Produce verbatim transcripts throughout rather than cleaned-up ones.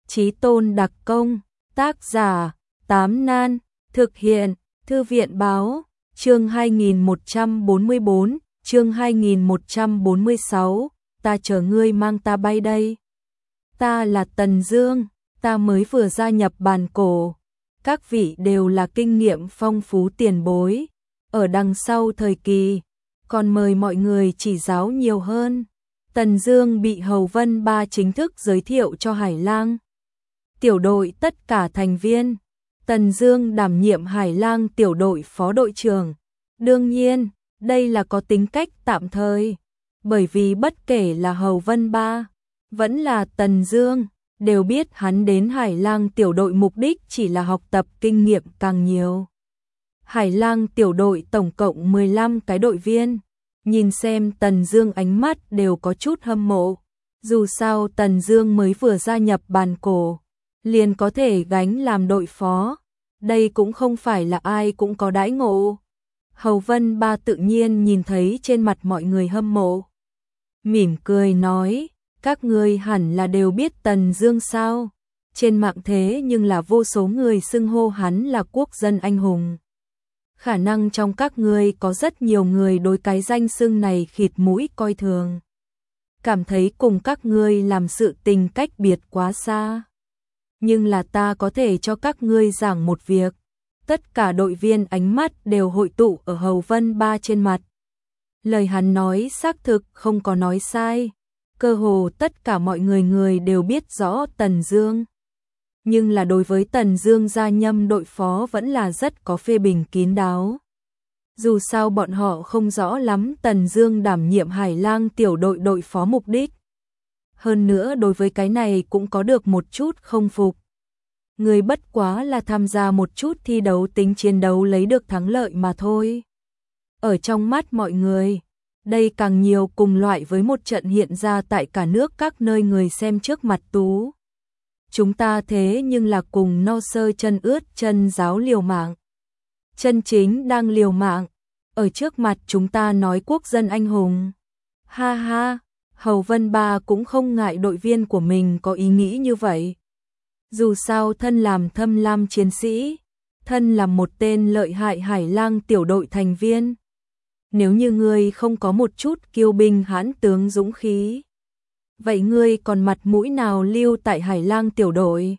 Chí tôn đặc công, tác giả, Tám Nan, thực hiện, Thư viện báo, chương hai nghìn một trăm bốn mươi bốn, chương hai nghìn một trăm bốn mươi sáu, ta chờ ngươi mang ta bay đây. Ta là Tần Dương, ta mới vừa gia nhập bàn cổ. Các vị đều là kinh nghiệm phong phú tiền bối. Ở đằng sau thời kỳ, còn mời mọi người chỉ giáo nhiều hơn. Tần Dương bị Hầu Vân Ba chính thức giới thiệu cho Hải Lang tiểu đội tất cả thành viên. Tần Dương đảm nhiệm Hải Lang tiểu đội phó đội trưởng. Đương nhiên, đây là có tính cách tạm thời, bởi vì bất kể là Hầu Vân Ba, vẫn là Tần Dương, đều biết hắn đến Hải Lang tiểu đội mục đích chỉ là học tập kinh nghiệm càng nhiều. Hải Lang tiểu đội tổng cộng mười lăm cái đội viên, nhìn xem Tần Dương ánh mắt đều có chút hâm mộ. Dù sao Tần Dương mới vừa gia nhập bàn cổ, liền có thể gánh làm đội phó, đây cũng không phải là ai cũng có đãi ngộ. Hầu Vân Ba tự nhiên nhìn thấy trên mặt mọi người hâm mộ, mỉm cười nói, các ngươi hẳn là đều biết Tần Dương sao? Trên mạng thế nhưng là vô số người xưng hô hắn là quốc dân anh hùng. Khả năng trong các ngươi có rất nhiều người đối cái danh xưng này khịt mũi coi thường, cảm thấy cùng các ngươi làm sự tình cách biệt quá xa. Nhưng là ta có thể cho các ngươi giảng một việc. Tất cả đội viên ánh mắt đều hội tụ ở Hầu Vân Ba trên mặt. Lời hắn nói xác thực không có nói sai. Cơ hồ tất cả mọi người người đều biết rõ Tần Dương. Nhưng là đối với Tần Dương gia nhâm đội phó vẫn là rất có phê bình kín đáo. Dù sao bọn họ không rõ lắm Tần Dương đảm nhiệm Hải Lang tiểu đội đội phó mục đích. Hơn nữa đối với cái này cũng có được một chút không phục. Người bất quá là tham gia một chút thi đấu tính chiến đấu lấy được thắng lợi mà thôi. Ở trong mắt mọi người, đây càng nhiều cùng loại với một trận hiện ra tại cả nước các nơi người xem trước mặt tú. Chúng ta thế nhưng là cùng no sơ chân ướt chân giáo liều mạng. Chân chính đang liều mạng, ở trước mặt chúng ta nói quốc dân anh hùng. Ha ha, Hầu Vân Ba cũng không ngại đội viên của mình có ý nghĩ như vậy. Dù sao thân làm thâm lam chiến sĩ, thân là một tên lợi hại Hải Lang tiểu đội thành viên. Nếu như ngươi không có một chút kiêu binh hãn tướng dũng khí, vậy ngươi còn mặt mũi nào lưu tại Hải Lang tiểu đội?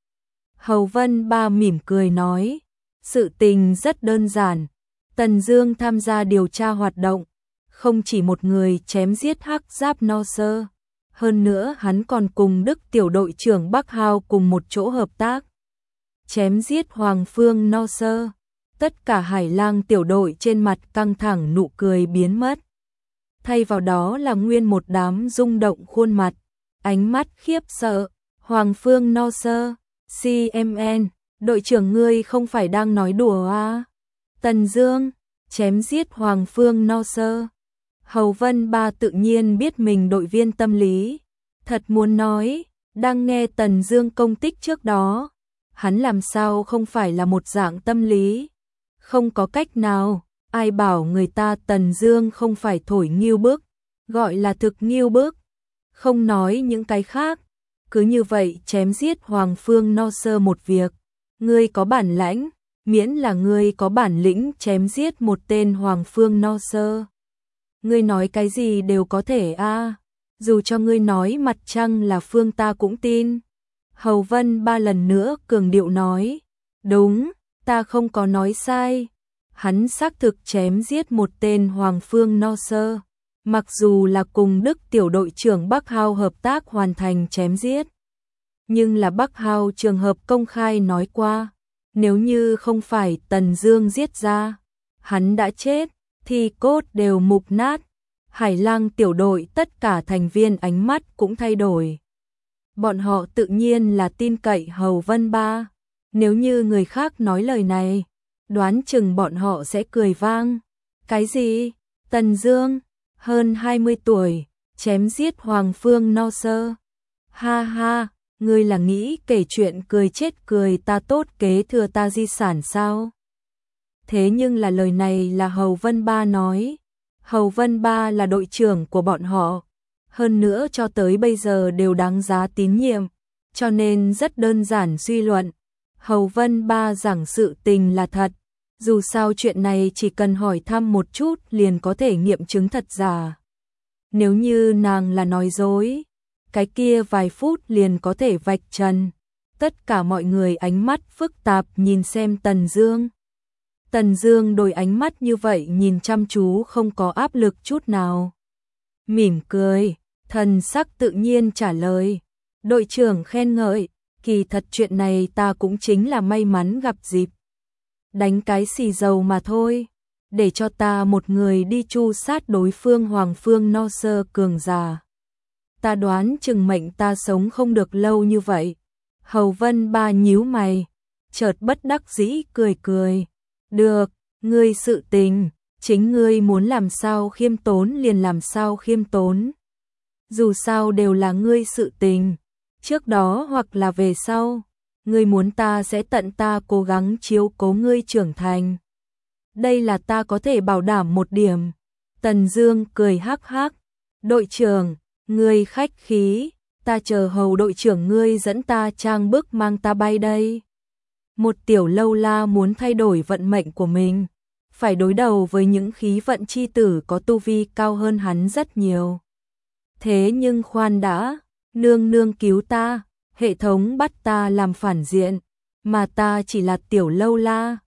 Hầu Vân Ba mỉm cười nói, sự tình rất đơn giản. Tần Dương tham gia điều tra hoạt động, không chỉ một người chém giết hắc giáp no sơ, hơn nữa hắn còn cùng Đức tiểu đội trưởng Bắc Hao cùng một chỗ hợp tác, chém giết Hoàng Phương no sơ. Tất cả Hải Lang tiểu đội trên mặt căng thẳng nụ cười biến mất, thay vào đó là nguyên một đám rung động khuôn mặt, ánh mắt khiếp sợ. Hoàng Phương no sơ, xê em en, đội trưởng ngươi không phải đang nói đùa à? Tần Dương chém giết Hoàng Phương no sơ. Hầu Vân Ba tự nhiên biết mình đội viên tâm lý, thật muốn nói, đang nghe Tần Dương công tích trước đó, hắn làm sao không phải là một dạng tâm lý. Không có cách nào, ai bảo người ta Tần Dương không phải thổi nghiêu bức, gọi là thực nghiêu bức. Không nói những cái khác, cứ như vậy chém giết Hoàng Phương no sơ một việc, ngươi có bản lãnh, miễn là ngươi có bản lĩnh chém giết một tên Hoàng Phương no sơ. Ngươi nói cái gì đều có thể a, à. Dù cho ngươi nói mặt trăng là phương ta cũng tin. Hầu Vân Ba lần nữa cường điệu nói, đúng, ta không có nói sai. Hắn xác thực chém giết một tên Hoàng Phương no sơ, mặc dù là cùng Đức tiểu đội trưởng Bắc Hao hợp tác hoàn thành chém giết. Nhưng là Bắc Hao trường hợp công khai nói qua, nếu như không phải Tần Dương giết ra, hắn đã chết, thì cốt đều mục nát. Hải Lang tiểu đội tất cả thành viên ánh mắt cũng thay đổi. Bọn họ tự nhiên là tin cậy Hầu Vân Ba. Nếu như người khác nói lời này, đoán chừng bọn họ sẽ cười vang. Cái gì? Tần Dương, hơn hai mươi tuổi, chém giết Hoàng Phương no sơ. Ha ha, ngươi là nghĩ kể chuyện cười chết cười ta tốt kế thừa ta di sản sao? Thế nhưng là lời này là Hầu Vân Ba nói. Hầu Vân Ba là đội trưởng của bọn họ, hơn nữa cho tới bây giờ đều đáng giá tín nhiệm. cho nên rất đơn giản suy luận. Hầu Vân Ba giảng sự tình là thật, dù sao chuyện này chỉ cần hỏi thăm một chút liền có thể nghiệm chứng thật giả. Nếu như nàng là nói dối, cái kia vài phút liền có thể vạch trần. Tất cả mọi người ánh mắt phức tạp nhìn xem Tần Dương. Tần Dương đổi ánh mắt như vậy nhìn chăm chú không có áp lực chút nào. Mỉm cười, thần sắc tự nhiên trả lời. Đội trưởng khen ngợi, kỳ thật chuyện này ta cũng chính là may mắn gặp dịp. Đánh cái xì dầu mà thôi, để cho ta một người đi tru sát đối phương Hoàng Phương No Sơ cường giả. Ta đoán chừng mệnh ta sống không được lâu như vậy. Hầu Vân Ba nhíu mày, chợt bất đắc dĩ cười cười. Được, ngươi sự tình, chính ngươi muốn làm sao khiêm tốn liền làm sao khiêm tốn. Dù sao đều là ngươi sự tình, trước đó hoặc là về sau, ngươi muốn ta sẽ tận ta cố gắng chiếu cố ngươi trưởng thành. Đây là ta có thể bảo đảm một điểm. Tần Dương cười hắc hắc, đội trưởng, ngươi khách khí, ta chờ hầu đội trưởng ngươi dẫn ta trang bức mang ta bay đây. Một tiểu lâu la muốn thay đổi vận mệnh của mình, phải đối đầu với những khí vận chi tử có tu vi cao hơn hắn rất nhiều. Thế nhưng khoan đã, nương nương cứu ta, hệ thống bắt ta làm phản diện, mà ta chỉ là tiểu lâu la,